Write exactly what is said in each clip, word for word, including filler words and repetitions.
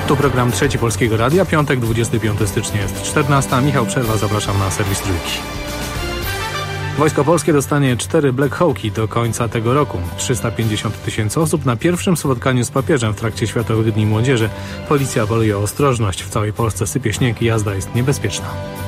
Tu program Trzeci Polskiego Radia, piątek, dwudziestego piątego stycznia jest czternasta. Michał Przerwa, zapraszam na serwis Trójki. Wojsko Polskie dostanie cztery Black Hawki do końca tego roku. trzysta pięćdziesiąt tysięcy osób na pierwszym spotkaniu z papieżem w trakcie Światowych Dni Młodzieży. Policja apeluje o ostrożność. W całej Polsce sypie śnieg i jazda jest niebezpieczna.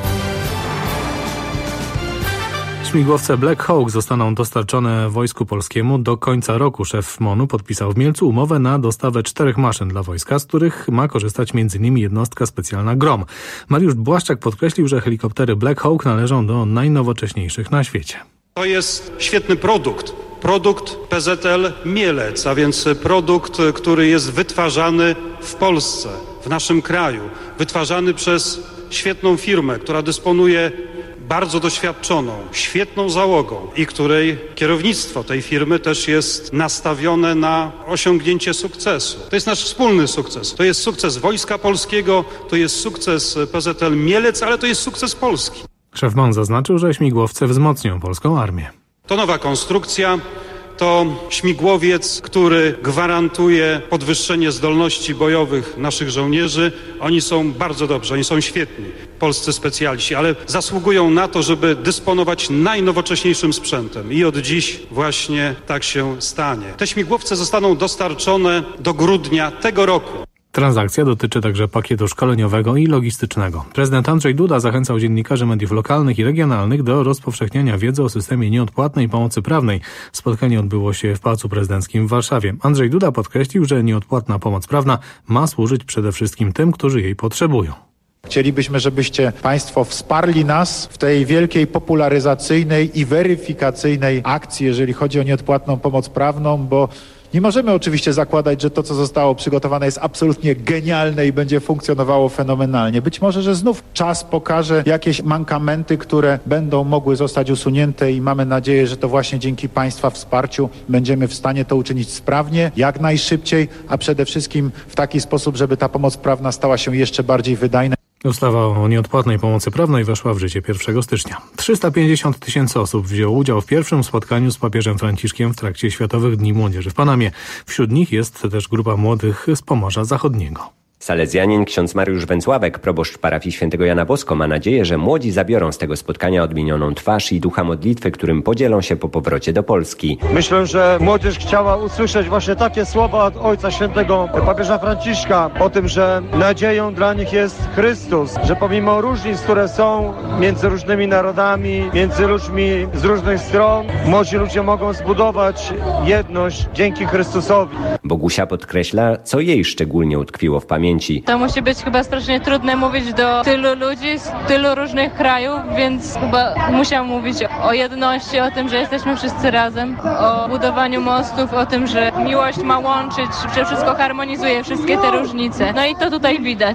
Śmigłowce Black Hawk zostaną dostarczone Wojsku Polskiemu do końca roku. Szef MON-u podpisał w Mielcu umowę na dostawę czterech maszyn dla wojska, z których ma korzystać między innymi jednostka specjalna GROM. Mariusz Błaszczak podkreślił, że helikoptery Black Hawk należą do najnowocześniejszych na świecie. To jest świetny produkt. Produkt P Z L Mielec, a więc produkt, który jest wytwarzany w Polsce, w naszym kraju. Wytwarzany przez świetną firmę, która dysponuje bardzo doświadczoną, świetną załogą i której kierownictwo tej firmy też jest nastawione na osiągnięcie sukcesu. To jest nasz wspólny sukces. To jest sukces Wojska Polskiego, to jest sukces P Z L Mielec, ale to jest sukces Polski. Szef MON zaznaczył, że śmigłowce wzmocnią polską armię. To nowa konstrukcja. To śmigłowiec, który gwarantuje podwyższenie zdolności bojowych naszych żołnierzy. Oni są bardzo dobrzy, oni są świetni, polscy specjaliści, ale zasługują na to, żeby dysponować najnowocześniejszym sprzętem. I od dziś właśnie tak się stanie. Te śmigłowce zostaną dostarczone do grudnia tego roku. Transakcja dotyczy także pakietu szkoleniowego i logistycznego. Prezydent Andrzej Duda zachęcał dziennikarzy mediów lokalnych i regionalnych do rozpowszechniania wiedzy o systemie nieodpłatnej pomocy prawnej. Spotkanie odbyło się w Pałacu Prezydenckim w Warszawie. Andrzej Duda podkreślił, że nieodpłatna pomoc prawna ma służyć przede wszystkim tym, którzy jej potrzebują. Chcielibyśmy, żebyście Państwo wsparli nas w tej wielkiej popularyzacyjnej i weryfikacyjnej akcji, jeżeli chodzi o nieodpłatną pomoc prawną, bo nie możemy oczywiście zakładać, że to, co zostało przygotowane, jest absolutnie genialne i będzie funkcjonowało fenomenalnie. Być może, że znów czas pokaże jakieś mankamenty, które będą mogły zostać usunięte i mamy nadzieję, że to właśnie dzięki Państwa wsparciu będziemy w stanie to uczynić sprawnie, jak najszybciej, a przede wszystkim w taki sposób, żeby ta pomoc prawna stała się jeszcze bardziej wydajna. Ustawa o nieodpłatnej pomocy prawnej weszła w życie pierwszego stycznia. trzysta pięćdziesiąt tysięcy osób wzięło udział w pierwszym spotkaniu z papieżem Franciszkiem w trakcie Światowych Dni Młodzieży w Panamie. Wśród nich jest też grupa młodych z Pomorza Zachodniego. Salezjanin ksiądz Mariusz Węcławek, proboszcz parafii Świętego Jana Bosko, ma nadzieję, że młodzi zabiorą z tego spotkania odmienioną twarz i ducha modlitwy, którym podzielą się po powrocie do Polski. Myślę, że młodzież chciała usłyszeć właśnie takie słowa od Ojca Świętego papieża Franciszka o tym, że nadzieją dla nich jest Chrystus, że pomimo różnic, które są między różnymi narodami, między ludźmi z różnych stron, młodzi ludzie mogą zbudować jedność dzięki Chrystusowi. Bogusia podkreśla, co jej szczególnie utkwiło w pamięci. To musi być chyba strasznie trudne mówić do tylu ludzi z tylu różnych krajów, więc chyba musiał mówić o jedności, o tym, że jesteśmy wszyscy razem, o budowaniu mostów, o tym, że miłość ma łączyć, że wszystko harmonizuje, wszystkie te różnice. No i to tutaj widać.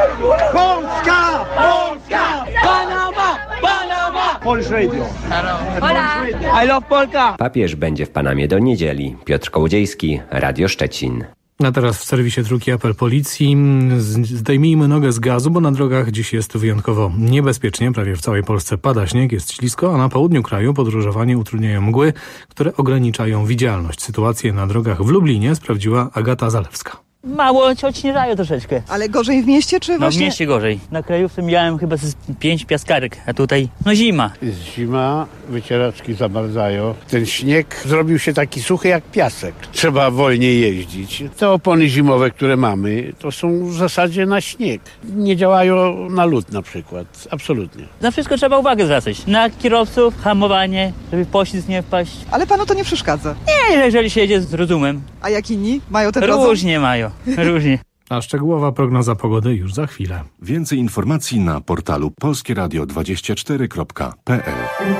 Polska! Polska! Panama! Panama! Polish Radio. Hola! I love Polka! Papież będzie w Panamie do niedzieli. Piotr Kołodziejski, Radio Szczecin. A teraz w serwisie Trójki apel policji. Zdejmijmy nogę z gazu, bo na drogach dziś jest wyjątkowo niebezpiecznie. Prawie w całej Polsce pada śnieg, jest ślisko, a na południu kraju podróżowanie utrudniają mgły, które ograniczają widzialność. Sytuację na drogach w Lublinie sprawdziła Agata Zalewska. Mało odśnieżają troszeczkę. Ale gorzej w mieście, czy właśnie? No w mieście gorzej. Na krajówce miałem chyba z pięć piaskarek, a tutaj no zima. Jest zima, wycieraczki zamarzają. Ten śnieg zrobił się taki suchy jak piasek. Trzeba wolniej jeździć. Te opony zimowe, które mamy, to są w zasadzie na śnieg. Nie działają na lód na przykład. Absolutnie. Na wszystko trzeba uwagę zwracać. Na kierowców, hamowanie, żeby w poślizg nie wpaść. Ale panu to nie przeszkadza? Nie, jeżeli się jedzie z rozumem. A jak inni? Mają ten rozum? Różnie mają. Różnie. A szczegółowa prognoza pogody już za chwilę. Więcej informacji na portalu polskie radio dwadzieścia cztery kropka p l.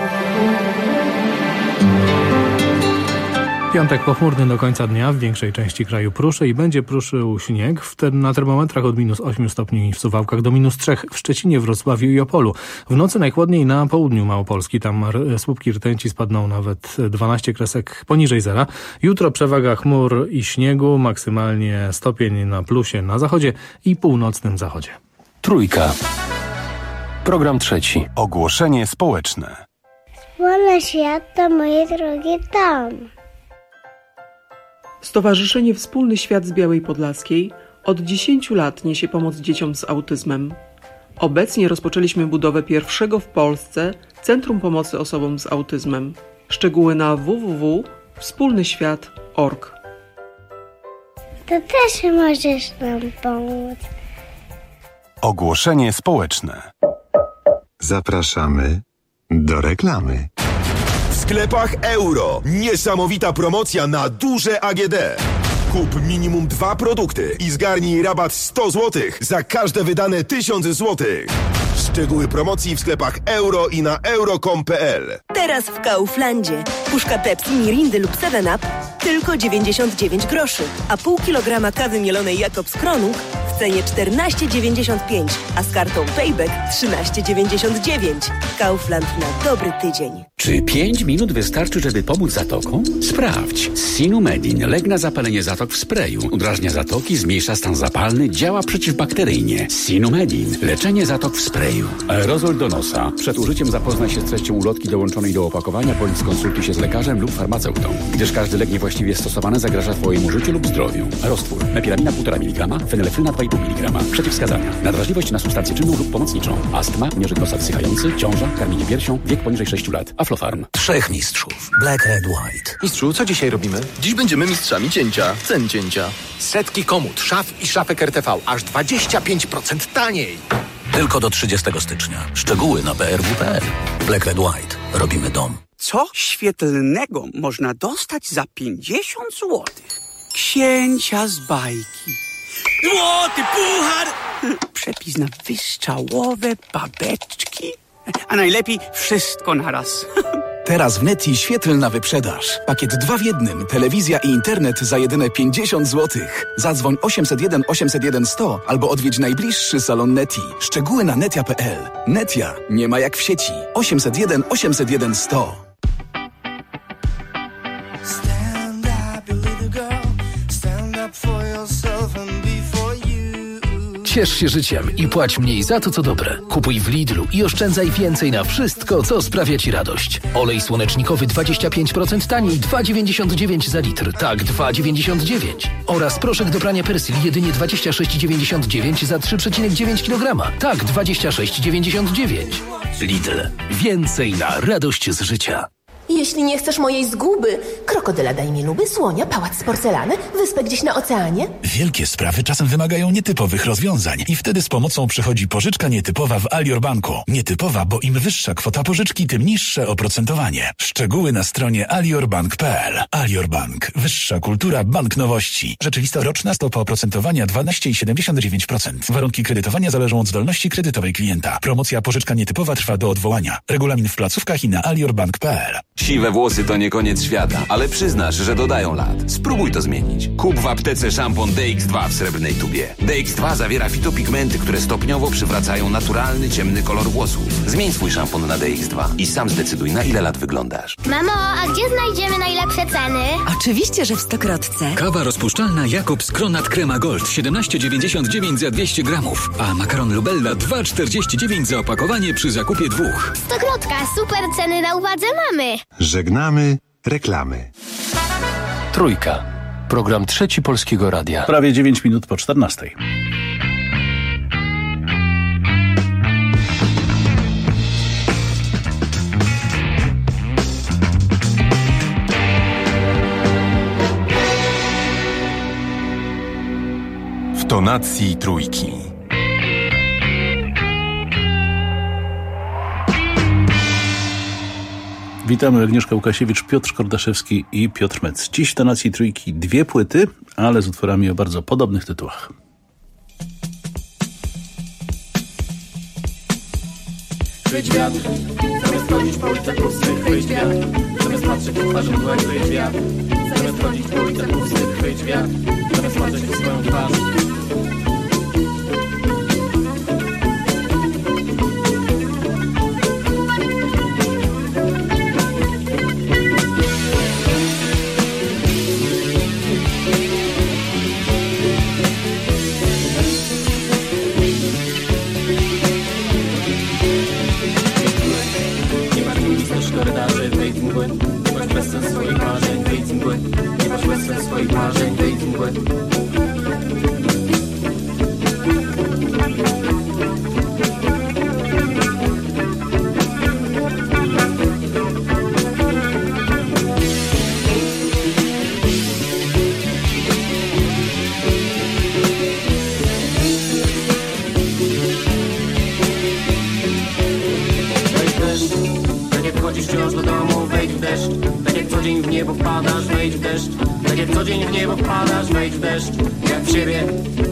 Piątek pochmurny do końca dnia, w większej części kraju pruszy i będzie pruszył śnieg. W te, na termometrach od minus ośmiu stopni w Suwałkach do minus trzech w Szczecinie, Wrocławiu i Opolu. W nocy najchłodniej na południu Małopolski. Tam słupki rtęci spadną nawet dwanaście kresek poniżej zera. Jutro przewaga chmur i śniegu, maksymalnie stopień na plusie na zachodzie i północnym zachodzie. Trójka. Program trzeci. Ogłoszenie społeczne. Wolny świat to moje drogie dom. Stowarzyszenie Wspólny Świat z Białej Podlaskiej Od dziesięciu lat niesie pomoc dzieciom z autyzmem. Obecnie rozpoczęliśmy budowę pierwszego w Polsce Centrum Pomocy Osobom z Autyzmem. Szczegóły na w w w kropka wspólny świat kropka org. To też możesz nam pomóc. Ogłoszenie społeczne. Zapraszamy do reklamy. W sklepach Euro niesamowita promocja na duże A G D. Kup minimum dwa produkty i zgarnij rabat sto złotych za każde wydane tysiąc złotych. Szczegóły promocji w sklepach Euro i na euro kropka com kropka p l. Teraz w Kauflandzie puszka Pepsi, Mirindy lub seven up tylko dziewięćdziesiąt dziewięć groszy, a pół kilograma kawy mielonej Jakobs Kronung w cenie czternaście czterdzieści pięć, a z kartą Payback trzynaście dziewięćdziesiąt dziewięć. Kaufland na dobry tydzień. Czy pięć minut wystarczy, żeby pomóc zatokom? Sprawdź. Sinumedin. Lek na zapalenie zatok w sprayu. Udrażnia zatoki, zmniejsza stan zapalny, działa przeciwbakteryjnie. Sinumedin. Leczenie zatok w sprayu. Aerozol do nosa. Przed użyciem zapoznaj się z treścią ulotki dołączonej do opakowania, bądź skonsultuj się z lekarzem lub farmaceutą, gdyż każdy lek niewłaściwie stosowany zagraża Twojemu życiu lub zdrowiu. Roztwór. Mepiramina półtora miligrama, fenylefryna dwa i pół miligrama. Przeciwwskazania. Nadwrażliwość na substancję czynną lub pomocniczą. Astma, mierzyk nosa wsychający, ciąża, karmienie piersią, wiek poniżej sześciu lat. Aflofarm. Trzech mistrzów. Black, red, white. Mistrzu, co dzisiaj robimy? Dziś będziemy mistrzami cięcia. Cen cięcia. Setki komód, szaf i szafek R T V. Aż dwadzieścia pięć procent taniej. Tylko do trzydziestego stycznia. Szczegóły na b r w kropka p l. Black, red, white. Robimy dom. Co świetlnego można dostać za pięćdziesiąt złotych? Księcia z bajki. Złoty puchar! Przepis na wystrzałowe babeczki. A najlepiej wszystko naraz. Teraz w Neti świetlna wyprzedaż. Pakiet dwa w jednym. Telewizja i internet za jedyne pięćdziesiąt złotych. Zadzwoń osiemset jeden osiemset jeden sto albo odwiedź najbliższy salon Neti. Szczegóły na netia kropka p l. Netia nie ma jak w sieci. osiemset jeden osiemset jeden sto. Stand up, little girl. Stand up for yourself and be for you. Ciesz się życiem i płać mniej za to, co dobre. Kupuj w Lidlu i oszczędzaj więcej na wszystko, co sprawia Ci radość. Olej słonecznikowy dwadzieścia pięć procent taniej, dwa dziewięćdziesiąt dziewięć za litr. Tak, dwa dziewięćdziesiąt dziewięć. Oraz proszek do prania Persil jedynie dwadzieścia sześć dziewięćdziesiąt dziewięć za trzy przecinek dziewięć kilograma. Tak, dwadzieścia sześć dziewięćdziesiąt dziewięć. Lidl. Więcej na radość z życia. Jeśli nie chcesz mojej zguby, krokodyla daj mi luby, słonia, pałac z porcelany, wyspę gdzieś na oceanie. Wielkie sprawy czasem wymagają nietypowych rozwiązań i wtedy z pomocą przychodzi pożyczka nietypowa w Alior Banku. Nietypowa, bo im wyższa kwota pożyczki, tym niższe oprocentowanie. Szczegóły na stronie alior bank kropka p l. Alior Bank. Wyższa kultura bank nowości. Rzeczywista roczna stopa oprocentowania dwanaście przecinek siedemdziesiąt dziewięć procent. Warunki kredytowania zależą od zdolności kredytowej klienta. Promocja pożyczka nietypowa trwa do odwołania. Regulamin w placówkach i na alior bank kropka p l. Siwe włosy to nie koniec świata, ale przyznasz, że dodają lat. Spróbuj to zmienić. Kup w aptece szampon D X dwa w srebrnej tubie. D X dwa zawiera fitopigmenty, które stopniowo przywracają naturalny, ciemny kolor włosów. Zmień swój szampon na D X dwa i sam zdecyduj, na ile lat wyglądasz. Mamo, a gdzie znajdziemy najlepsze ceny? Oczywiście, że w Stokrotce. Kawa rozpuszczalna Jakobs Kronat Crema Gold siedemnaście dziewięćdziesiąt dziewięć za dwieście gramów, a makaron Lubella dwa czterdzieści dziewięć za opakowanie przy zakupie dwóch. Stokrotka, super ceny na uwadze mamy. Żegnamy reklamy. Trójka. Program Trzeci Polskiego Radia. Prawie dziewięć minut po czternastej. W tonacji trójki. Witamy, Agnieszka Łukasiewicz, Piotr Kordaszewski i Piotr Mec. Dziś w tonacji trójki dwie płyty, ale z utworami o bardzo podobnych tytułach. Chwyć wiatr, zamiast chodzić po ulicach pustych, chwyć wiatr, zamiast patrzeć w twarzą dłoń, chwyć wiatr, zamiast chodzić po ulicach pustych, chwyć wiatr, zamiast patrzeć w swoją twarz. Nie masz bezsens swoich marzeń, wyjdź z mgły. Nie masz bezsens swoich marzeń, wyjdź z mgły. co dzień w niebo wpadasz, wejdź w deszcz. Tak jak co dzień w niebo wpadasz, wejdź w deszcz. Jak w siebie.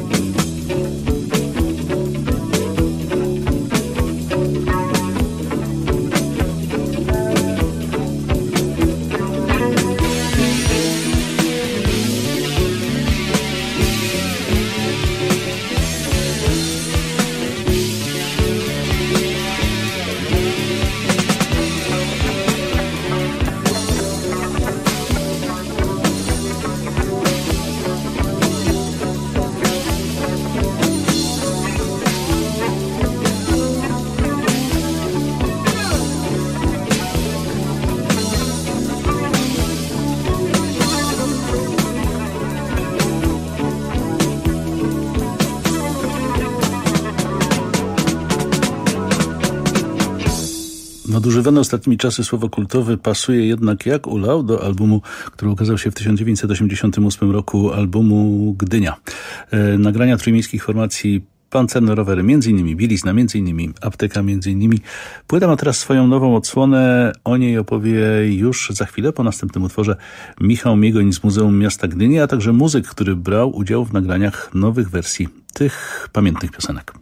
Nadużywane ostatnimi czasy słowo kultowy pasuje jednak jak ulał do albumu, który ukazał się w tysiąc dziewięćset osiemdziesiątym ósmym roku, albumu Gdynia. E, nagrania trójmiejskich formacji Pancerne Rowery, między innymi Bielizna, między innymi Apteka, między innymi. Płyta ma teraz swoją nową odsłonę, o niej opowie już za chwilę po następnym utworze Michał Miegoń z Muzeum Miasta Gdyni, a także muzyk, który brał udział w nagraniach nowych wersji tych pamiętnych piosenek.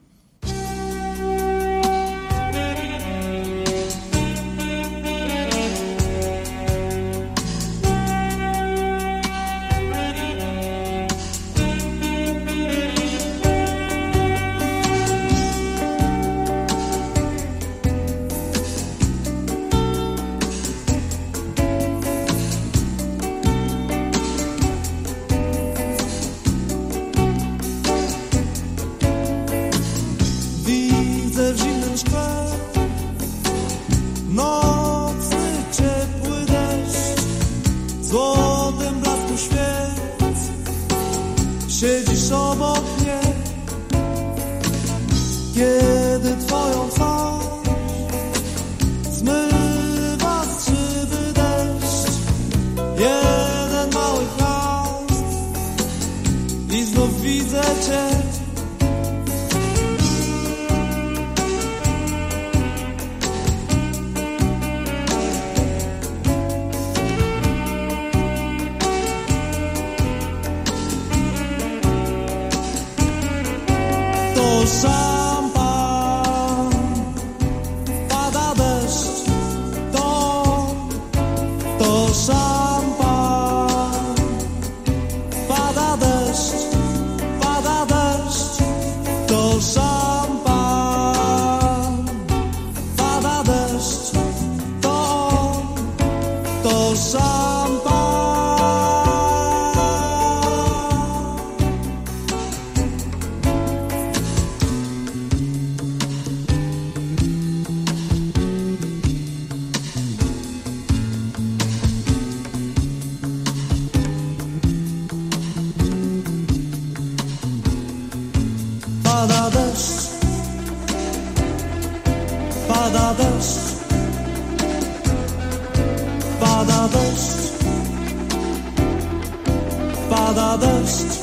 Siedzisz obok mnie, kiedy twoją twarz zmywa z szyby deszcz. Jeden mały hałas i znów widzę cię. Szampan, pada deszcz, to, to szampan, pada deszcz, pada deszcz, to szampan, pada deszcz, to, to szampan. Pada deszcz, pada deszcz, pada deszcz, pada deszcz.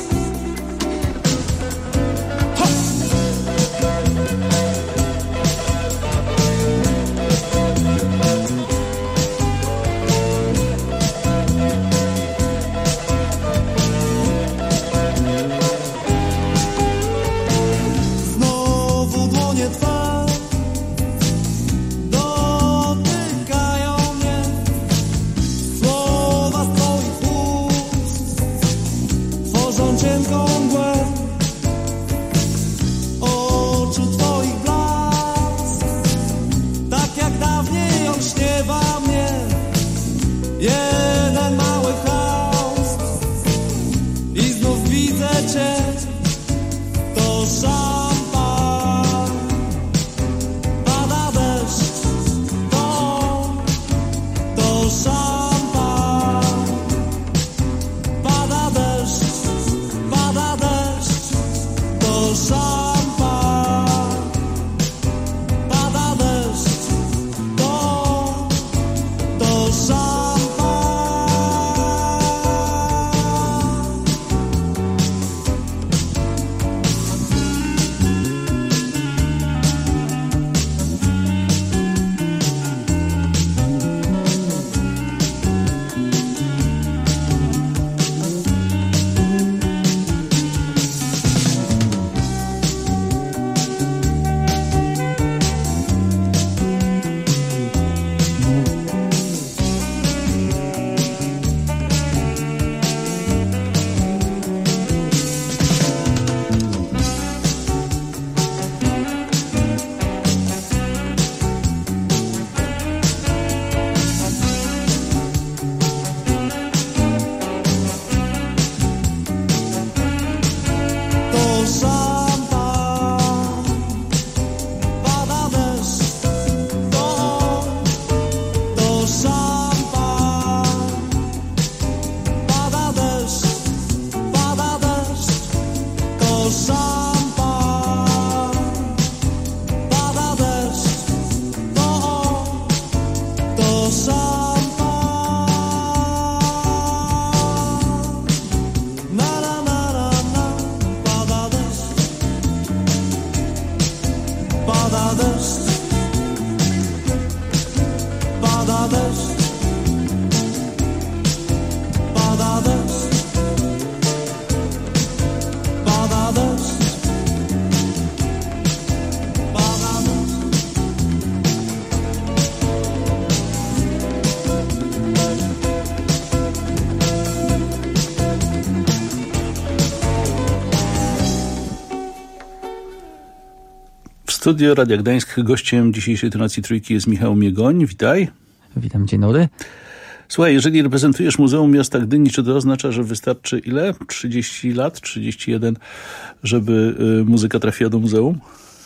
Studio Radia Gdańsk. Gościem dzisiejszej tonacji trójki jest Michał Miegoń. Witaj. Witam, dzień dobry. Słuchaj, jeżeli reprezentujesz Muzeum Miasta Gdyni, czy to oznacza, że wystarczy ile? trzydzieści lat, trzydzieści jeden, żeby y, muzyka trafiła do muzeum?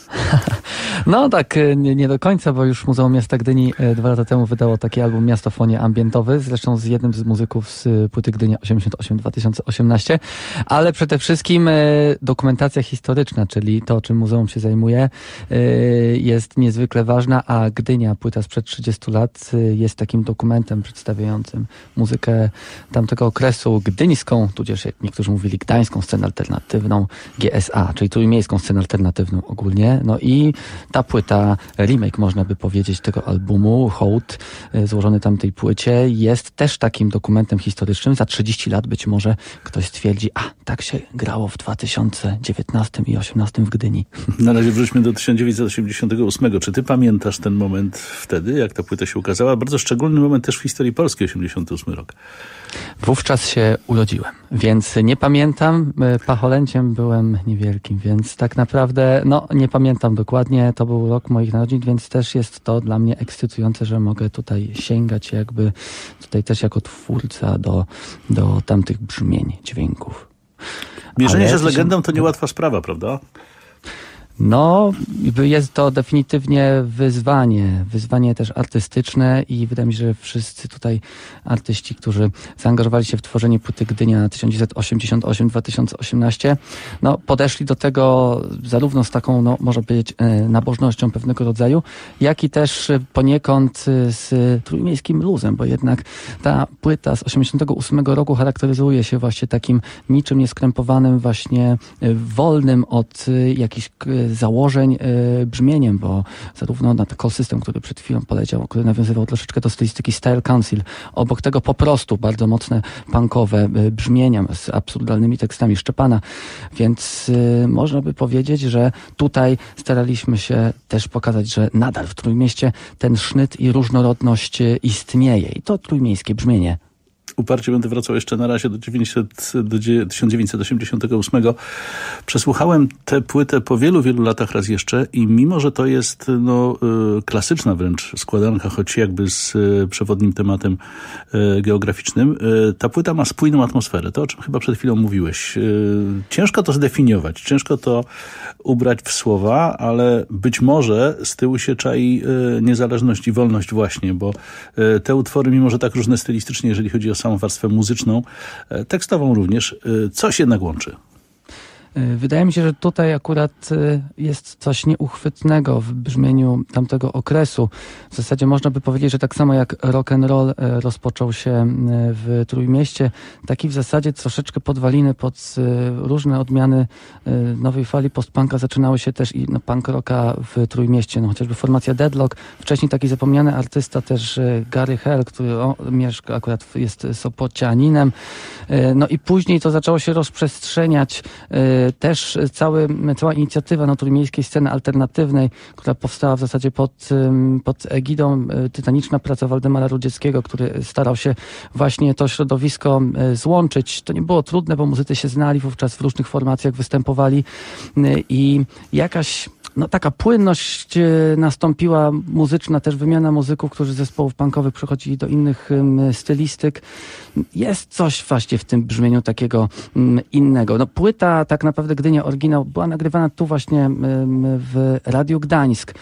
No tak, nie, nie do końca, bo już Muzeum Miasta Gdyni dwa lata temu wydało taki album Miastofonie ambientowy, zresztą z jednym z muzyków z płyty Gdynia osiemdziesiąt osiem dwa tysiące osiemnaście, ale przede wszystkim dokumentacja historyczna, czyli to, czym muzeum się zajmuje, jest niezwykle ważna, a Gdynia, płyta sprzed trzydziestu lat, jest takim dokumentem przedstawiającym muzykę tamtego okresu, gdyńską, tudzież jak niektórzy mówili, gdańską scenę alternatywną, G S A, czyli trójmiejską scenę alternatywną ogólnie. No i ta płyta, remake można by powiedzieć tego albumu, hołd złożony tamtej płycie, jest też takim dokumentem historycznym. Za trzydzieści lat być może ktoś stwierdzi, a tak się grało w dwa tysiące dziewiętnastym i osiemnastym w Gdyni. Na razie wróćmy do tysiąc dziewięćset osiemdziesiątego ósmego. Czy ty pamiętasz ten moment wtedy, jak ta płyta się ukazała? Bardzo szczególny moment też w historii Polski, osiemdziesiąty ósmy rok. Wówczas się urodziłem, więc nie pamiętam. Pacholęciem byłem niewielkim, więc tak naprawdę, no nie pamiętam dokładnie. To był rok moich narodzin, więc też jest to dla mnie ekscytujące, że mogę tutaj sięgać jakby tutaj też jako twórca do, do tamtych brzmień, dźwięków. Mierzenie się z legendą to niełatwa sprawa, prawda? No, jest to definitywnie wyzwanie, wyzwanie też artystyczne i wydaje mi się, że wszyscy tutaj artyści, którzy zaangażowali się w tworzenie płyty Gdynia tysiąc dziewięćset osiemdziesiąt osiem dwa tysiące osiemnaście, no podeszli do tego zarówno z taką, no można powiedzieć, nabożnością pewnego rodzaju, jak i też poniekąd z trójmiejskim luzem, bo jednak ta płyta z osiemdziesiątego ósmego roku charakteryzuje się właśnie takim niczym nieskrępowanym, właśnie wolnym od jakichś założeń y, brzmieniem, bo zarówno na ten call system, który przed chwilą poleciał, który nawiązywał troszeczkę do stylistyki Style Council, obok tego po prostu bardzo mocne punkowe y, brzmienia z absurdalnymi tekstami Szczepana, więc y, można by powiedzieć, że tutaj staraliśmy się też pokazać, że nadal w Trójmieście ten sznyt i różnorodność y, istnieje i to trójmiejskie brzmienie. Uparcie będę wracał jeszcze na razie do, dziewięćset, do tysiąc dziewięćset osiemdziesiątego ósmego. Przesłuchałem tę płytę po wielu, wielu latach raz jeszcze i mimo, że to jest no, klasyczna wręcz składanka, choć jakby z przewodnim tematem geograficznym, ta płyta ma spójną atmosferę. To, o czym chyba przed chwilą mówiłeś. Ciężko to zdefiniować, ciężko to ubrać w słowa, ale być może z tyłu się czai niezależność i wolność właśnie, bo te utwory, mimo że tak różne stylistycznie, jeżeli chodzi o samą warstwę muzyczną, tekstową również, coś jednak łączy. Wydaje mi się, że tutaj akurat jest coś nieuchwytnego w brzmieniu tamtego okresu. W zasadzie można by powiedzieć, że tak samo jak rock and roll rozpoczął się w Trójmieście, taki w zasadzie troszeczkę podwaliny pod różne odmiany nowej fali postpunka zaczynały się też i no, punk rocka w Trójmieście. No, chociażby formacja Deadlock, wcześniej taki zapomniany artysta też Gary Hell, który o, mieszka akurat, jest Sopocianinem. No i później to zaczęło się rozprzestrzeniać. Też cały, cała inicjatywa no, trójmiejskiej sceny alternatywnej, która powstała w zasadzie pod, pod egidą tytaniczna praca Waldemara Rudzieckiego, który starał się właśnie to środowisko złączyć. To nie było trudne, bo muzycy się znali, wówczas w różnych formacjach występowali i jakaś no taka płynność nastąpiła muzyczna, też wymiana muzyków, którzy z zespołów punkowych przechodzili do innych stylistyk. Jest coś właśnie w tym brzmieniu takiego innego. No płyta tak naprawdę Gdynia oryginał była nagrywana tu właśnie w Radiu Gdańsk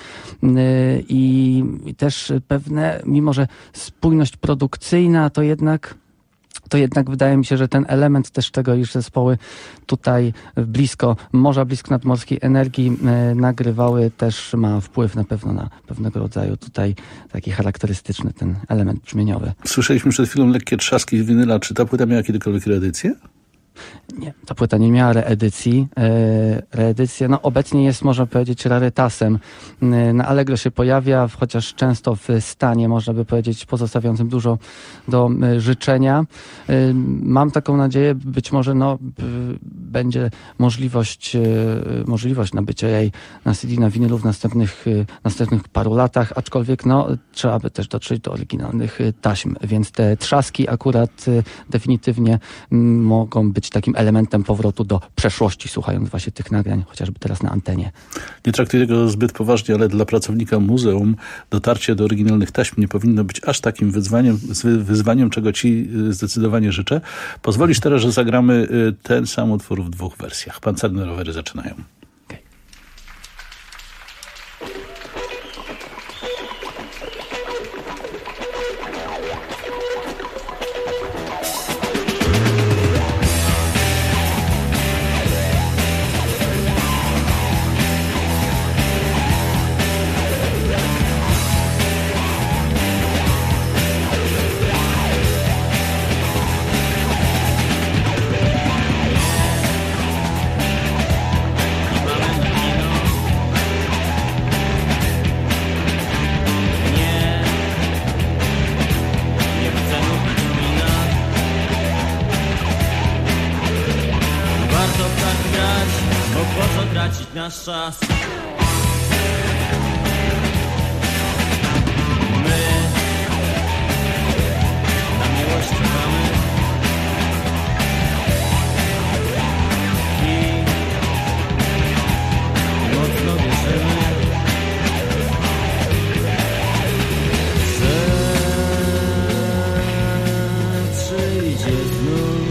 i, i też pewne, mimo że spójność produkcyjna, to jednak to jednak wydaje mi się, że ten element też tego, iż zespoły tutaj blisko morza, blisko nadmorskiej energii e, nagrywały, też ma wpływ na pewno na pewnego rodzaju tutaj taki charakterystyczny ten element brzmieniowy. Słyszeliśmy przed chwilą lekkie trzaski z winyla. Czy ta płyta miała kiedykolwiek reedycję? Nie, ta płyta nie miała reedycji. E, reedycja, no obecnie jest, można powiedzieć, rarytasem. E, na Allegro się pojawia, chociaż często w stanie, można by powiedzieć, pozostawiającym dużo do e, życzenia. E, mam taką nadzieję, być może no, b, będzie możliwość, e, możliwość nabycia jej na C D, na winylu w następnych, e, następnych paru latach, aczkolwiek no, trzeba by też dotrzeć do oryginalnych e, taśm, więc te trzaski akurat e, definitywnie m, mogą być takim elementem powrotu do przeszłości, słuchając właśnie tych nagrań, chociażby teraz na antenie. Nie traktuję tego zbyt poważnie, ale dla pracownika muzeum dotarcie do oryginalnych taśm nie powinno być aż takim wyzwaniem, wyzwaniem, czego ci zdecydowanie życzę. Pozwolisz teraz, że zagramy ten sam utwór w dwóch wersjach. Pancerne rowery zaczynają. Nasz czas. My na miłość czekamy i mocno wierzymy, że przyjdzie znów.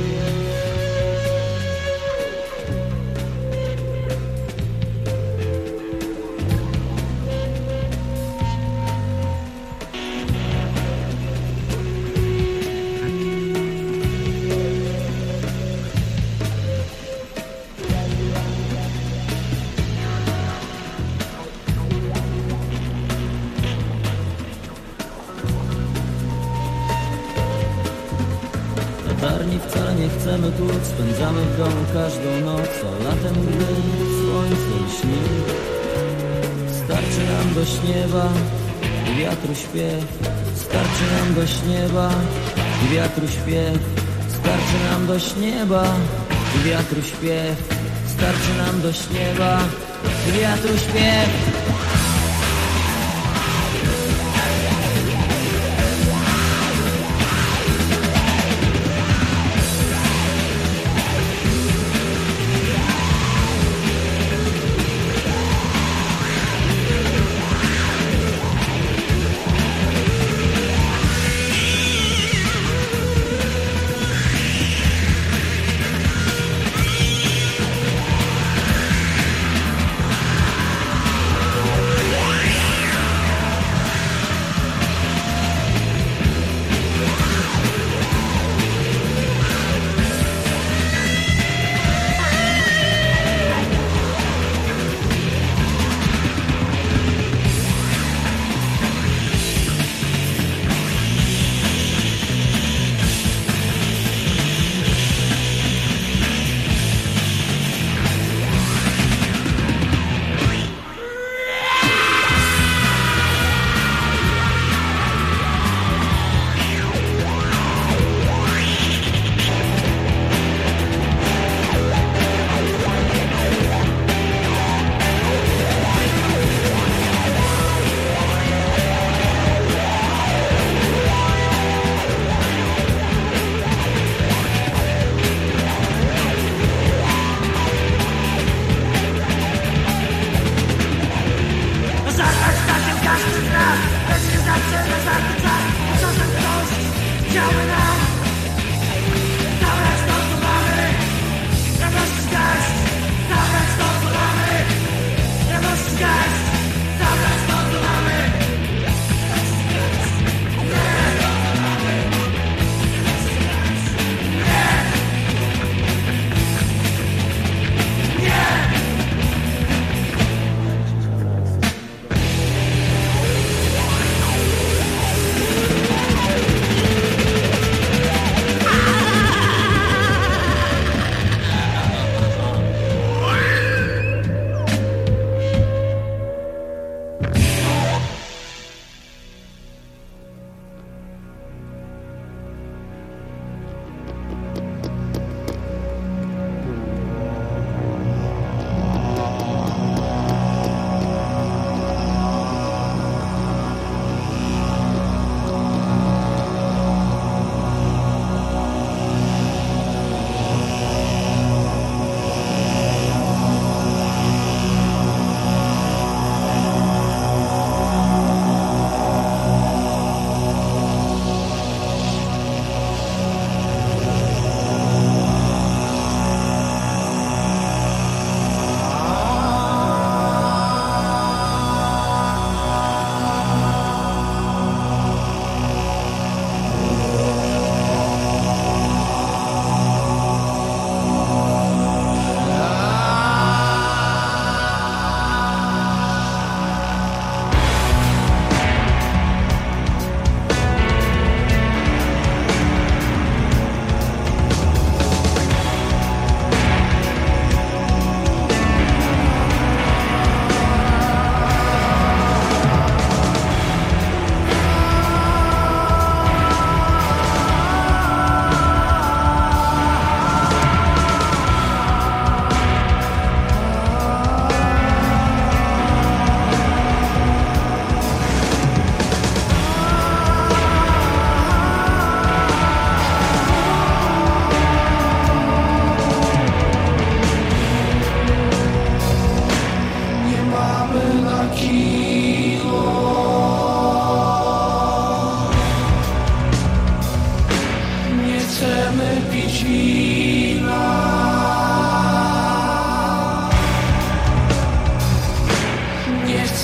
Latarni wcale nie chcemy tłuc, spędzamy w domu każdą noc, a latem, gdy słońce lśni, starczy nam dość nieba i wiatru śpiew, starczy nam dość nieba i wiatru śpiew, starczy nam dość nieba i wiatru śpiew, starczy nam dość nieba i wiatru śpiew.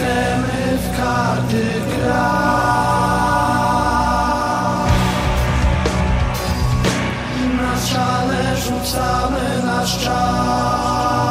chcemy w karty grać. Na szale rzucamy nasz czas.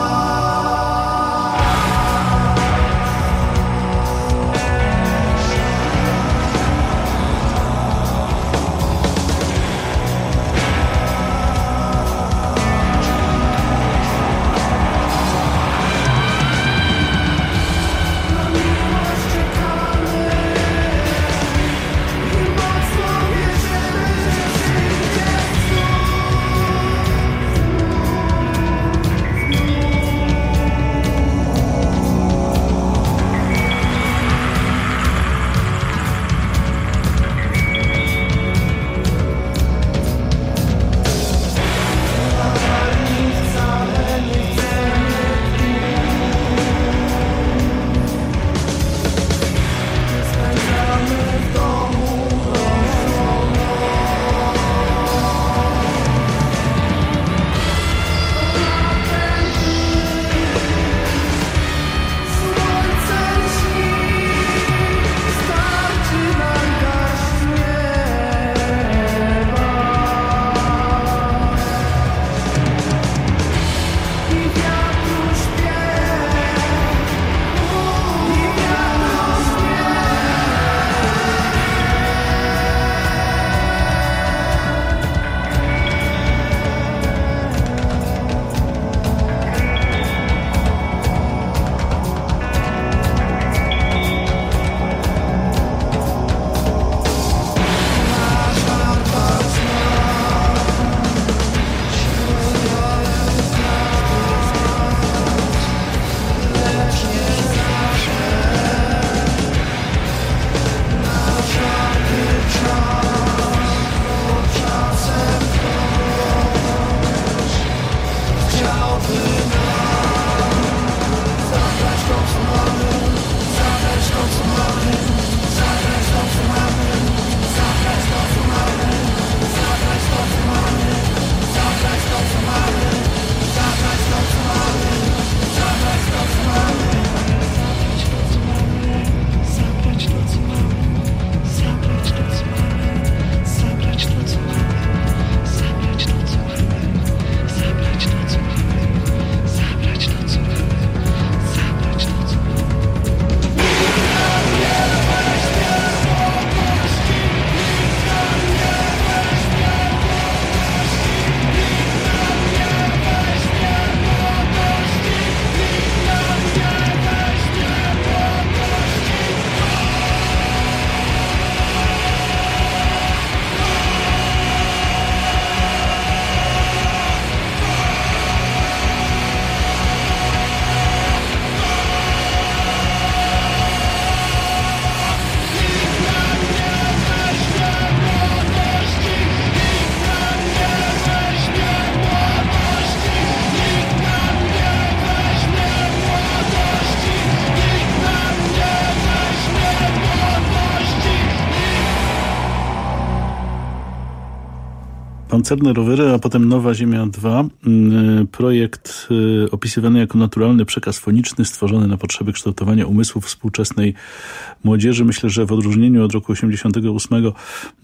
Pancerne rowery, a potem Nowa Ziemia dwa. Projekt opisywany jako naturalny przekaz foniczny stworzony na potrzeby kształtowania umysłów współczesnej młodzieży. Myślę, że w odróżnieniu od roku osiemdziesiątego ósmego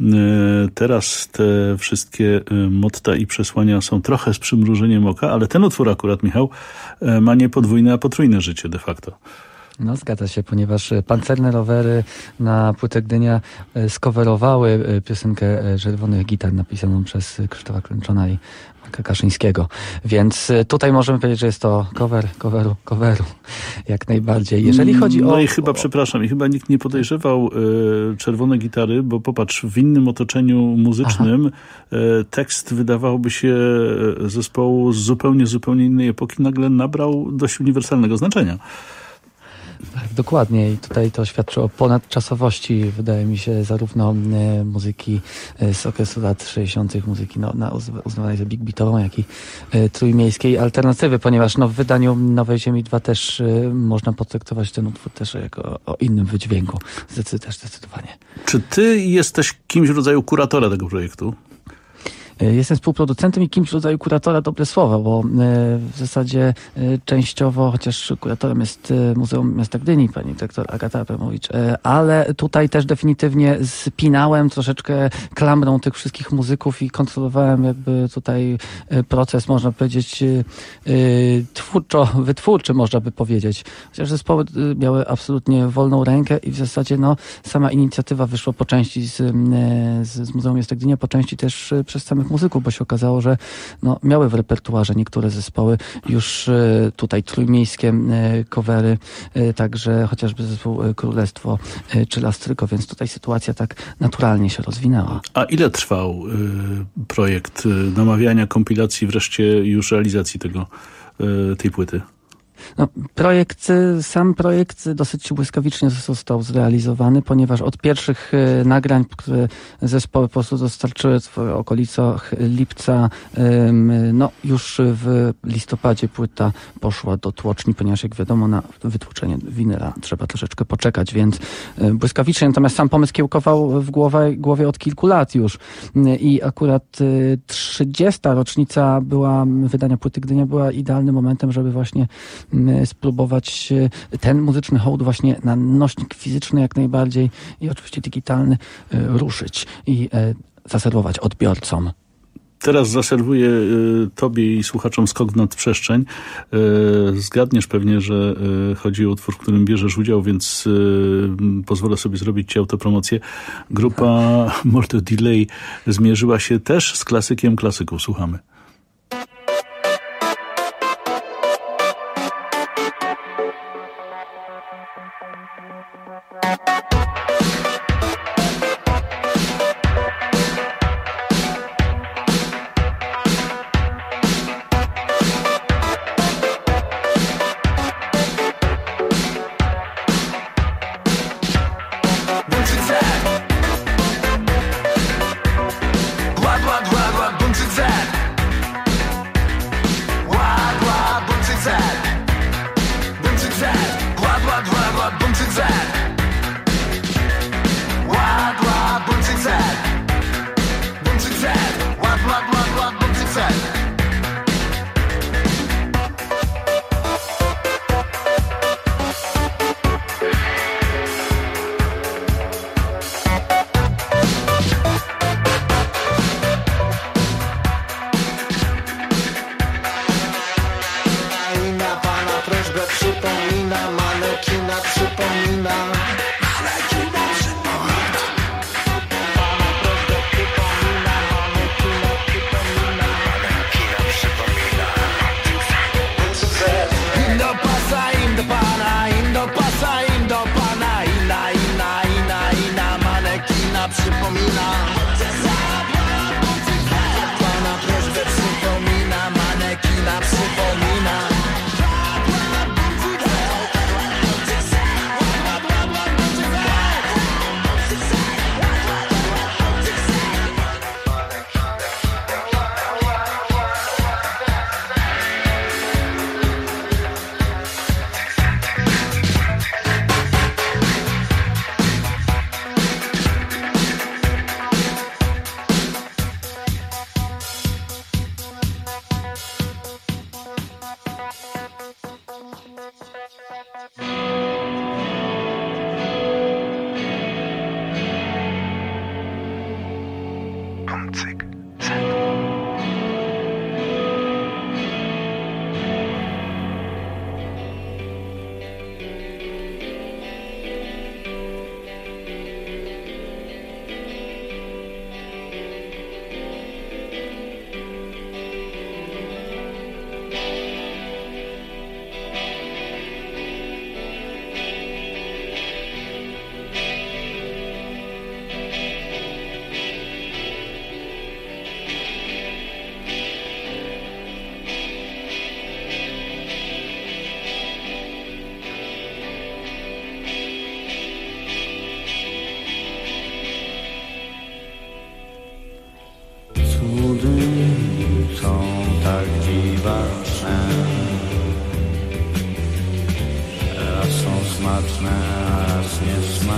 teraz te wszystkie motta i przesłania są trochę z przymrużeniem oka, ale ten utwór akurat, Michał, ma nie podwójne, a potrójne życie de facto. No zgadza się, ponieważ pancerne rowery na płytę Gdynia skowerowały piosenkę Czerwonych Gitar napisaną przez Krzysztofa Klęczona i Marka Kaszyńskiego. Więc tutaj możemy powiedzieć, że jest to cover, coveru, coveru. Jak najbardziej. Jeżeli chodzi no o... No i chyba, przepraszam, i chyba nikt nie podejrzewał y, Czerwone Gitary, bo popatrz, w innym otoczeniu muzycznym y, tekst wydawałoby się zespołu z zupełnie, zupełnie innej epoki nagle nabrał dość uniwersalnego znaczenia. Tak, dokładnie. I tutaj to świadczy o ponadczasowości, wydaje mi się, zarówno e, muzyki e, z okresu lat sześćdziesiątych, muzyki no, na, uznawanej za big beatową, jak i e, trójmiejskiej alternatywy, ponieważ no, w wydaniu Nowej Ziemi dwa też e, można potraktować ten utwór też jako o, o innym wydźwięku. Zdecyd- też zdecydowanie. Czy ty jesteś kimś w rodzaju kuratora tego projektu? Jestem współproducentem i kimś w rodzaju kuratora, dobre słowa, bo w zasadzie częściowo, chociaż kuratorem jest Muzeum Miasta Gdyni, pani dyrektor Agata Abramowicz, ale tutaj też definitywnie spinałem troszeczkę klamrą tych wszystkich muzyków i kontrolowałem jakby tutaj proces, można powiedzieć, twórczo-wytwórczy, można by powiedzieć. Chociaż zespoły miały absolutnie wolną rękę i w zasadzie no, sama inicjatywa wyszła po części z, z, z Muzeum Miasta Gdynia, po części też przez samych muzyków, bo się okazało, że no, miały w repertuarze niektóre zespoły już tutaj trójmiejskie covery, także chociażby zespół Królestwo czy Lastryko, więc tutaj sytuacja tak naturalnie się rozwinęła. A ile trwał y, projekt y, namawiania, kompilacji, wreszcie już realizacji tego, y, tej płyty? No, projekt, sam projekt dosyć błyskawicznie został zrealizowany, ponieważ od pierwszych nagrań, które zespoły po prostu dostarczyły w okolicach lipca, no już w listopadzie płyta poszła do tłoczni, ponieważ jak wiadomo na wytłoczenie winyla trzeba troszeczkę poczekać, więc błyskawicznie. Natomiast sam pomysł kiełkował w głowie, głowie od kilku lat już i akurat trzydziesta rocznica była wydania płyty Gdynia była idealnym momentem, żeby właśnie spróbować ten muzyczny hołd właśnie na nośnik fizyczny jak najbardziej i oczywiście digitalny ruszyć i zaserwować odbiorcom. Teraz zaserwuję y, tobie i słuchaczom skok w nadprzestrzeń. Y, zgadniesz pewnie, że y, chodzi o utwór, w którym bierzesz udział, więc y, pozwolę sobie zrobić ci autopromocję. Grupa Mortal Delay zmierzyła się też z klasykiem klasyków. Słuchamy.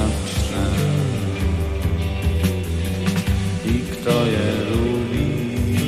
I kto je lubi,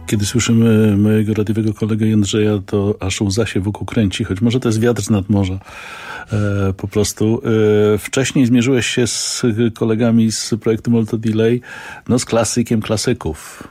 Kiedy słyszymy mojego radiowego kolegę Jędrzeja, to aż łza się wokół kręci, choć może to jest wiatr z nadmorza. E, po prostu. E, wcześniej zmierzyłeś się z kolegami z projektu Molto Delay, no z klasykiem klasyków.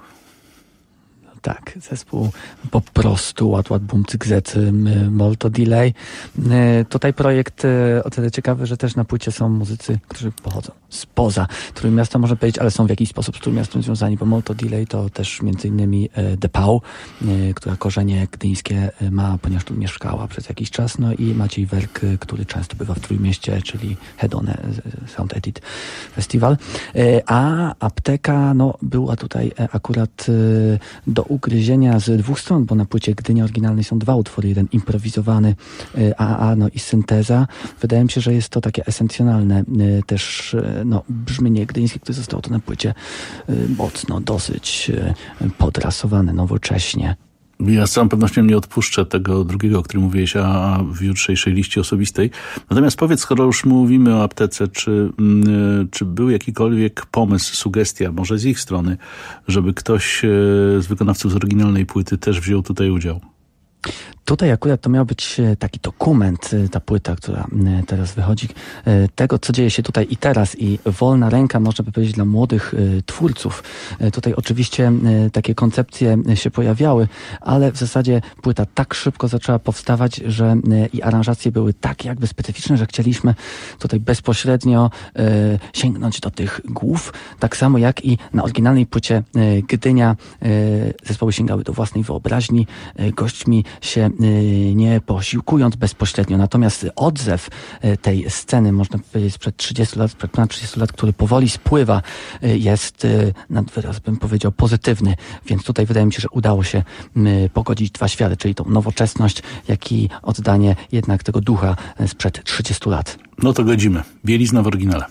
Tak, zespół po prostu Ład Ład Bum Cyk Zet, Molto Delay. Tutaj projekt o tyle ciekawy, że też na płycie są muzycy, którzy pochodzą spoza Trójmiasta, można powiedzieć, ale są w jakiś sposób z Trójmiastem związani, bo Molto Delay to też między innymi Depau, która korzenie gdyńskie ma, ponieważ tu mieszkała przez jakiś czas, no i Maciej Werk, który często bywa w Trójmieście, czyli Hedone Sound Edit Festival. A Apteka, no była tutaj akurat do ugryzienia z dwóch stron, bo na płycie Gdynia oryginalnej są dwa utwory, jeden improwizowany A A, no i synteza. Wydaje mi się, że jest to takie esencjonalne też no, brzmienie gdyńskie, które zostało tu na płycie mocno, dosyć podrasowane nowocześnie. Ja z całą pewnością nie odpuszczę tego drugiego, o którym mówiłeś, a w jutrzejszej liście osobistej. Natomiast powiedz, skoro już mówimy o Aptece, czy, czy był jakikolwiek pomysł, sugestia, może z ich strony, żeby ktoś z wykonawców z oryginalnej płyty też wziął tutaj udział? Tutaj akurat to miał być taki dokument, ta płyta, która teraz wychodzi, tego, co dzieje się tutaj i teraz, i wolna ręka, można by powiedzieć, dla młodych twórców. Tutaj oczywiście takie koncepcje się pojawiały, ale w zasadzie płyta tak szybko zaczęła powstawać, że i aranżacje były tak jakby specyficzne, że chcieliśmy tutaj bezpośrednio sięgnąć do tych głów, tak samo jak i na oryginalnej płycie Gdynia zespoły sięgały do własnej wyobraźni, gośćmi się nie posiłkując bezpośrednio. Natomiast odzew tej sceny, można powiedzieć, sprzed trzydziestu lat, sprzed ponad trzydziestu lat, który powoli spływa, jest nad wyraz, bym powiedział, pozytywny. Więc tutaj wydaje mi się, że udało się pogodzić dwa światy, czyli tą nowoczesność, jak i oddanie jednak tego ducha sprzed trzydziestu lat. No to godzimy. Bielizna w oryginale.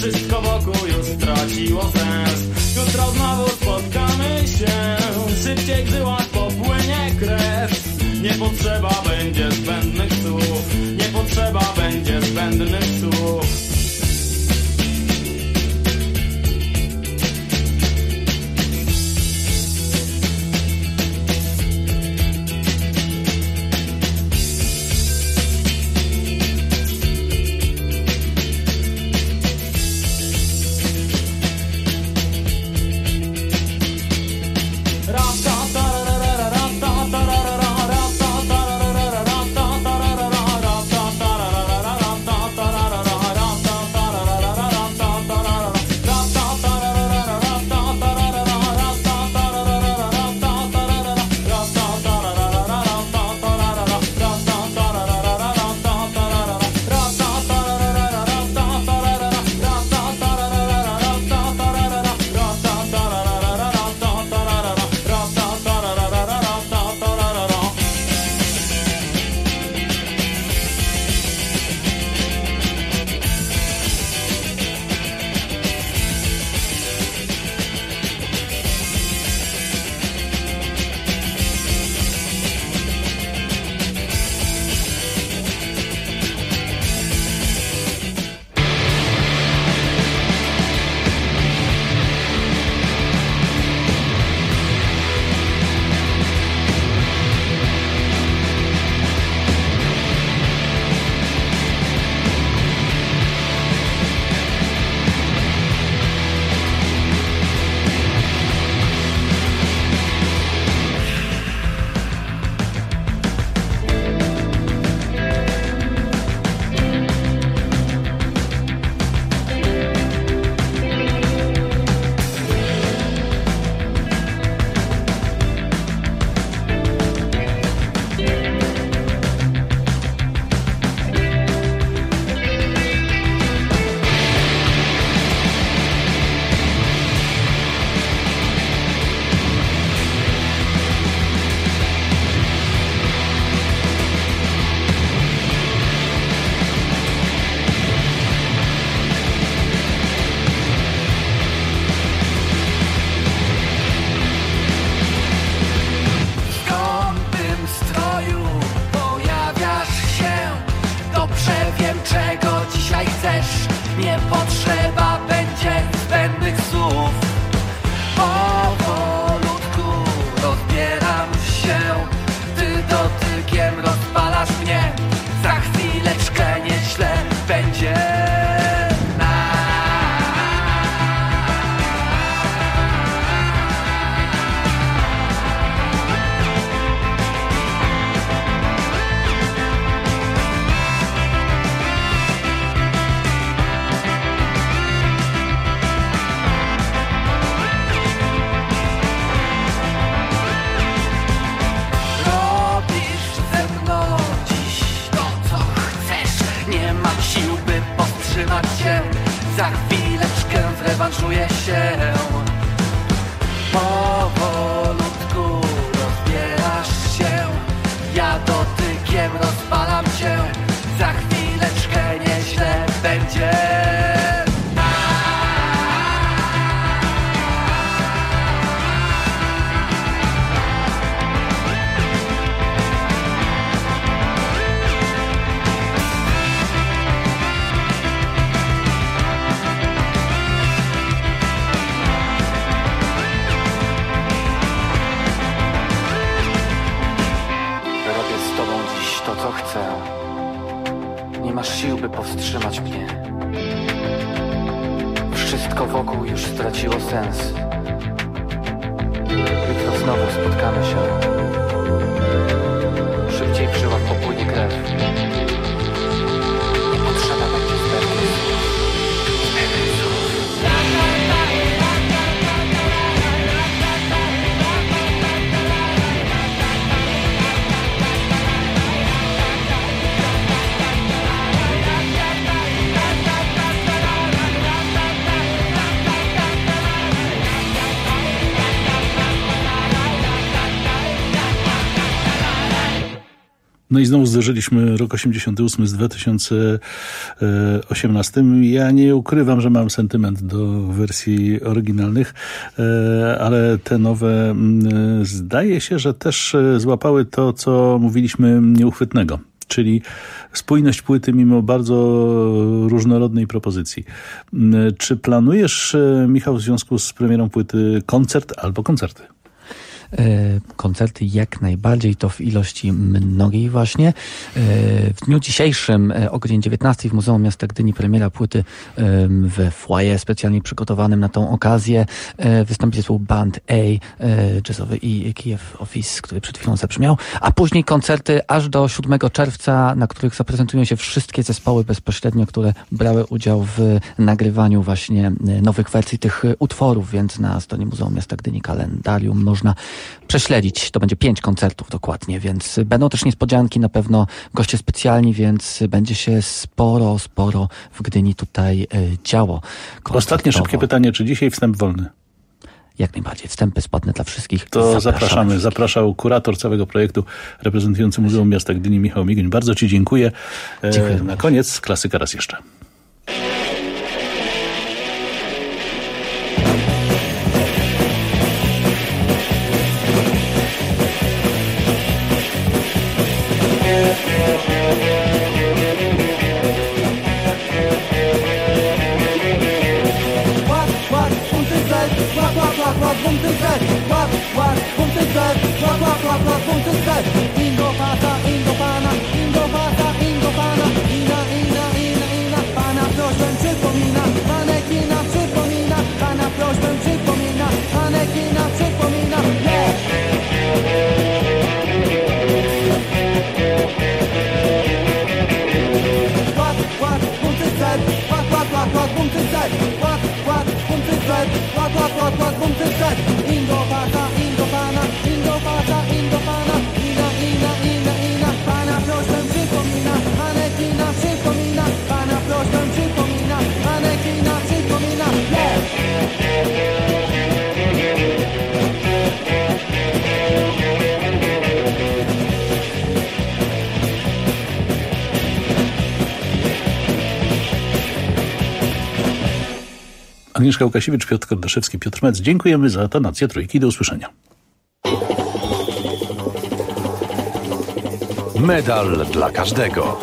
wszystko wokół już straciło sens. Jutro znowu spotkamy się, szybciej w żyłach popłynie krew. Nie potrzeba będzie zbędnych słów, nie potrzeba będzie zbędnych słów. zrewanżuję się. Powolutku rozbierasz się, ja dotykiem rozpalam cię. Za chwileczkę nieźle będzie. To, co chcę. Nie masz sił, by powstrzymać mnie. Wszystko wokół już straciło sens. Jutro znowu spotkamy się. Szybciej w żyłach popłynie krew. Potrzeba będzie zbędnych słów. Zbędnych słów. No i znowu zderzyliśmy rok osiemdziesiąty ósmy z dwa tysiące osiemnastym. Ja nie ukrywam, że mam sentyment do wersji oryginalnych, ale te nowe zdaje się, że też złapały to, co mówiliśmy nieuchwytnego, czyli spójność płyty mimo bardzo różnorodnej propozycji. Czy planujesz, Michał, w związku z premierą płyty koncert albo koncerty? Koncerty jak najbardziej, to w ilości mnogiej właśnie. W dniu dzisiejszym o godzinie dziewiętnastej w Muzeum Miasta Gdyni premiera płyty we foyer specjalnie przygotowanym na tą okazję. Wystąpi zespół Band A, jazzowy i Kiev Office, który przed chwilą zabrzmiał, a później koncerty aż do siódmego czerwca, na których zaprezentują się wszystkie zespoły bezpośrednio, które brały udział w nagrywaniu właśnie nowych wersji tych utworów, więc na stronie Muzeum Miasta Gdyni kalendarium można prześledzić. To będzie pięć koncertów dokładnie, więc będą też niespodzianki, na pewno goście specjalni, więc będzie się sporo, sporo w Gdyni tutaj działo. Ostatnie szybkie pytanie, czy dzisiaj wstęp wolny? Jak najbardziej. Wstępy spłatne dla wszystkich. To zapraszamy. zapraszamy. Zapraszał kurator całego projektu reprezentujący Muzeum Miasta Gdyni, Michał Miguń. Bardzo Ci dziękuję. Dziękuję. Na koniec klasyka raz jeszcze. Agnieszka Łukasiewicz, Piotr Kordaszewski, Piotr Mec. Dziękujemy za tonację trójki. Do usłyszenia. Medal dla każdego.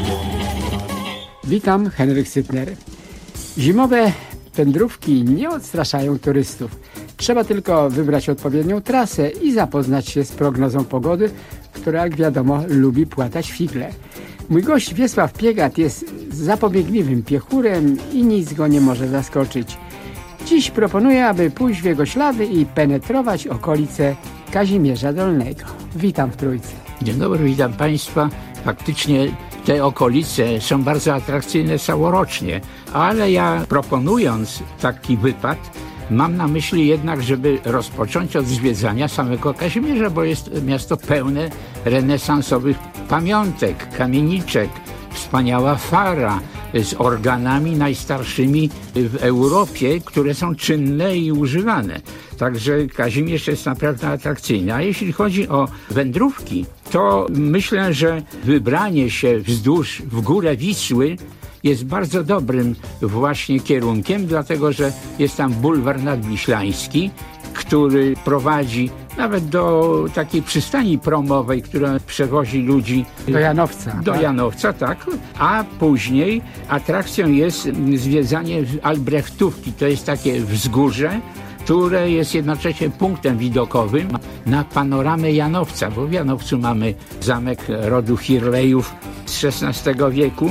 Witam, Henryk Sytner. Zimowe wędrówki nie odstraszają turystów. Trzeba tylko wybrać odpowiednią trasę i zapoznać się z prognozą pogody, która, jak wiadomo, lubi płatać figle. Mój gość Wiesław Piegat jest zapobiegliwym piechurem i nic go nie może zaskoczyć. Dziś proponuję, aby pójść w jego ślady i penetrować okolice Kazimierza Dolnego. Witam w Trójce. Dzień dobry, witam Państwa. Faktycznie te okolice są bardzo atrakcyjne całorocznie, ale ja proponując taki wypad, mam na myśli jednak, żeby rozpocząć od zwiedzania samego Kazimierza, bo jest miasto pełne renesansowych pamiątek, kamieniczek, wspaniała fara z organami najstarszymi w Europie, które są czynne i używane. Także Kazimierz jest naprawdę atrakcyjny. A jeśli chodzi o wędrówki, to myślę, że wybranie się wzdłuż w górę Wisły jest bardzo dobrym właśnie kierunkiem, dlatego że jest tam bulwar nadwiślański, który prowadzi nawet do takiej przystani promowej, która przewozi ludzi do Janowca. Do tak? Janowca, tak. A później atrakcją jest zwiedzanie Albrechtówki. To jest takie wzgórze, które jest jednocześnie punktem widokowym na panoramę Janowca, bo w Janowcu mamy zamek rodu Hirlejów z szesnastego wieku.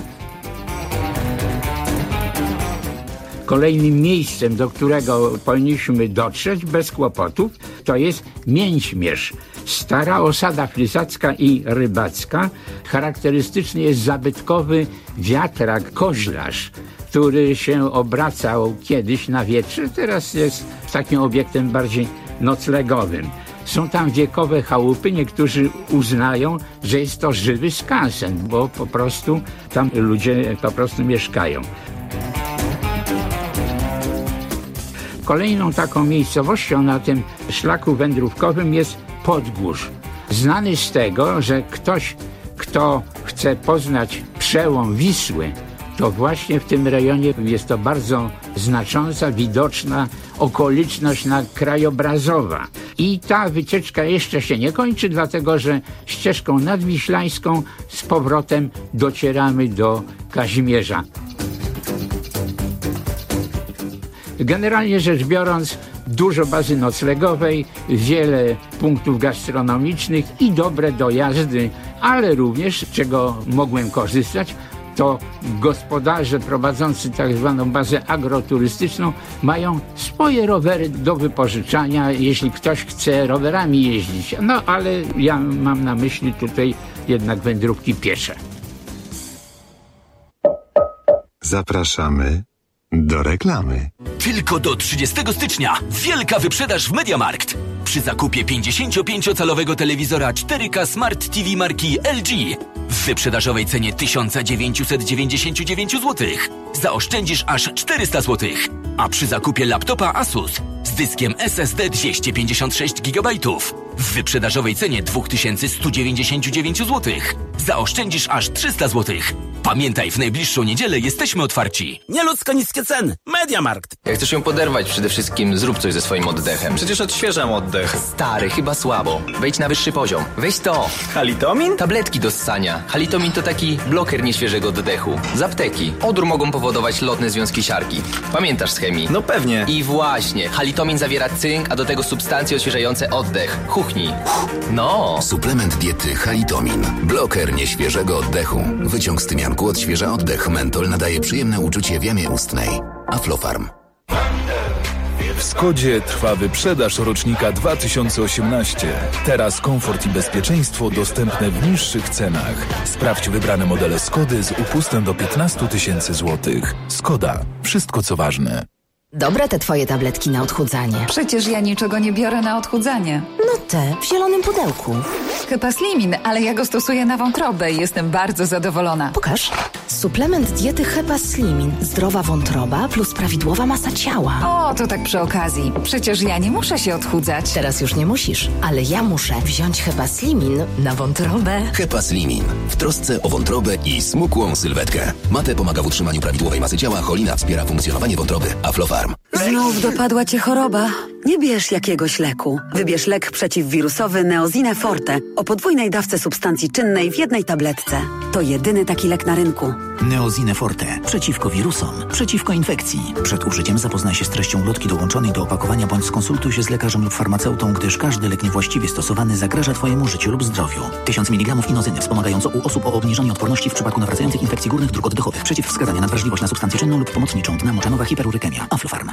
Kolejnym miejscem, do którego powinniśmy dotrzeć bez kłopotów, to jest Mięćmierz. Stara osada flizacka i rybacka. Charakterystyczny jest zabytkowy wiatrak koźlarz, który się obracał kiedyś na wietrze, teraz jest takim obiektem bardziej noclegowym. Są tam wiekowe chałupy, niektórzy uznają, że jest to żywy skansen, bo po prostu tam ludzie po prostu mieszkają. Kolejną taką miejscowością na tym szlaku wędrówkowym jest Podgórz. Znany z tego, że ktoś, kto chce poznać przełom Wisły, to właśnie w tym rejonie jest to bardzo znacząca, widoczna okoliczność na krajobrazowa. I ta wycieczka jeszcze się nie kończy, dlatego że ścieżką nadwiślańską z powrotem docieramy do Kazimierza. Generalnie rzecz biorąc, dużo bazy noclegowej, wiele punktów gastronomicznych i dobre dojazdy, ale również, z czego mogłem korzystać, to gospodarze prowadzący tak zwaną bazę agroturystyczną mają swoje rowery do wypożyczania, jeśli ktoś chce rowerami jeździć. No ale ja mam na myśli tutaj jednak wędrówki piesze. Zapraszamy do reklamy. Tylko do trzydziestego stycznia wielka wyprzedaż w MediaMarkt. Przy zakupie pięćdziesięciopięciocalowego telewizora cztery K Smart T V marki L G w wyprzedażowej cenie tysiąc dziewięćset dziewięćdziesiąt dziewięć złotych zaoszczędzisz aż czterysta złotych. A przy zakupie laptopa Asus z dyskiem S S D dwieście pięćdziesiąt sześć gigabajtów w wyprzedażowej cenie dwa tysiące sto dziewięćdziesiąt dziewięć złotych zaoszczędzisz aż trzysta złotych. Pamiętaj, w najbliższą niedzielę jesteśmy otwarci. Nieludzko niskie ceny. MediaMarkt. Jak chcesz ją poderwać, przede wszystkim zrób coś ze swoim oddechem. Przecież odświeżam oddech. Stary, chyba słabo. Wejdź na wyższy poziom. Weź to. Halitomin? Tabletki do ssania. Halitomin to taki bloker nieświeżego oddechu. Z apteki. Odór mogą powodować lotne związki siarki. Pamiętasz z chemii? No pewnie. I właśnie. Halitomin zawiera cynk, a do tego substancje odświeżające oddech. Chuchnij. No. Suplement diety Halitomin. Bloker nieświeżego oddechu. Wyciąg z tymianku odświeża oddech. Mentol nadaje przyjemne uczucie w jamie ustnej. Aflofarm. W Skodzie trwa wyprzedaż rocznika dwa tysiące osiemnaście. Teraz komfort i bezpieczeństwo dostępne w niższych cenach. Sprawdź wybrane modele Skody z upustem do piętnaście tysięcy złotych. Skoda. Wszystko co ważne. Dobre te twoje tabletki na odchudzanie. Przecież ja niczego nie biorę na odchudzanie. No te, w zielonym pudełku. Hepaslimin, ale ja go stosuję na wątrobę i jestem bardzo zadowolona. Pokaż. Suplement diety Hepaslimin. Zdrowa wątroba plus prawidłowa masa ciała. O, to tak przy okazji. Przecież ja nie muszę się odchudzać. Teraz już nie musisz, ale ja muszę wziąć Hepaslimin na wątrobę. Hepaslimin. W trosce o wątrobę i smukłą sylwetkę. Mate pomaga w utrzymaniu prawidłowej masy ciała, cholina wspiera funkcjonowanie wątroby. Aflofarm. Znów dopadła cię choroba? Nie bierz jakiegoś leku. Wybierz lek przeciwwirusowy Neozine Forte o podwójnej dawce substancji czynnej w jednej tabletce. To jedyny taki lek na rynku. Neozine Forte. Przeciwko wirusom. Przeciwko infekcji. Przed użyciem zapoznaj się z treścią ulotki dołączonej do opakowania bądź skonsultuj się z lekarzem lub farmaceutą, gdyż każdy lek niewłaściwie stosowany zagraża twojemu życiu lub zdrowiu. tysiąc miligramów inozyny wspomagająco u osób o obniżonej odporności w przypadku nawracających infekcji górnych dróg oddechowych. Przeciwwskazania na wrażliwość na substancję czynną lub pomocniczą dna moczanowa hiperurykemia. Aflofarm.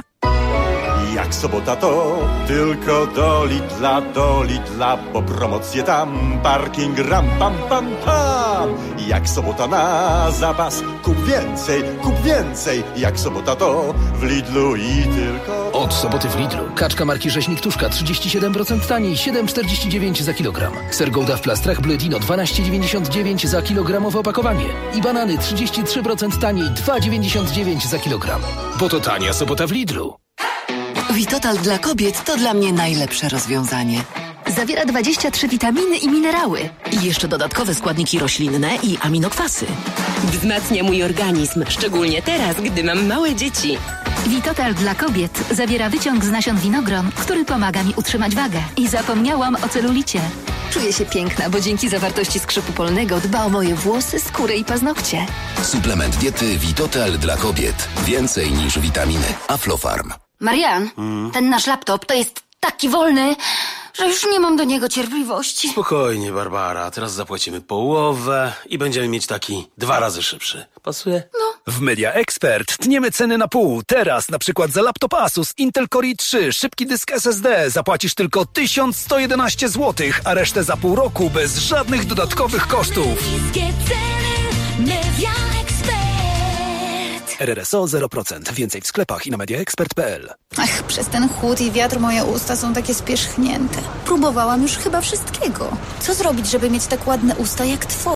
Jak sobota to tylko do Lidla, do Lidla, bo promocje tam, parking ram, pam, pam, pam. Jak sobota na zapas, kup więcej, kup więcej. Jak sobota to w Lidlu i tylko... Od soboty w Lidlu. Kaczka marki Rzeźnik Tuszka trzydzieści siedem procent taniej, siedem czterdzieści dziewięć za kilogram. Ser Gouda w plastrach Bledino dwanaście dziewięćdziesiąt dziewięć za kilogramowe opakowanie. I banany trzydzieści trzy procent taniej, dwa dziewięćdziesiąt dziewięć za kilogram. Bo to tania sobota w Lidlu. Vitotal dla kobiet to dla mnie najlepsze rozwiązanie. Zawiera dwadzieścia trzy witaminy i minerały. I jeszcze dodatkowe składniki roślinne i aminokwasy. Wzmacnia mój organizm, szczególnie teraz, gdy mam małe dzieci. Vitotal dla kobiet zawiera wyciąg z nasion winogron, który pomaga mi utrzymać wagę. I zapomniałam o celulicie. Czuję się piękna, bo dzięki zawartości skrzypu polnego dba o moje włosy, skórę i paznokcie. Suplement diety Vitotal dla kobiet. Więcej niż witaminy. Aflofarm. Marian, hmm? ten nasz laptop to jest taki wolny, że już nie mam do niego cierpliwości. Spokojnie, Barbara. Teraz zapłacimy połowę i będziemy mieć taki dwa razy szybszy. Pasuje? No. W Media Expert tniemy ceny na pół. Teraz na przykład za laptop Asus Intel Core i trzy, szybki dysk S S D zapłacisz tylko tysiąc sto jedenaście złotych, a resztę za pół roku bez żadnych dodatkowych kosztów. Media R R S O zero procent. Więcej w sklepach i na mediaexpert kropka p l. Ach, przez ten chłód i wiatr moje usta są takie spierzchnięte. Próbowałam już chyba wszystkiego. Co zrobić, żeby mieć tak ładne usta jak twoje?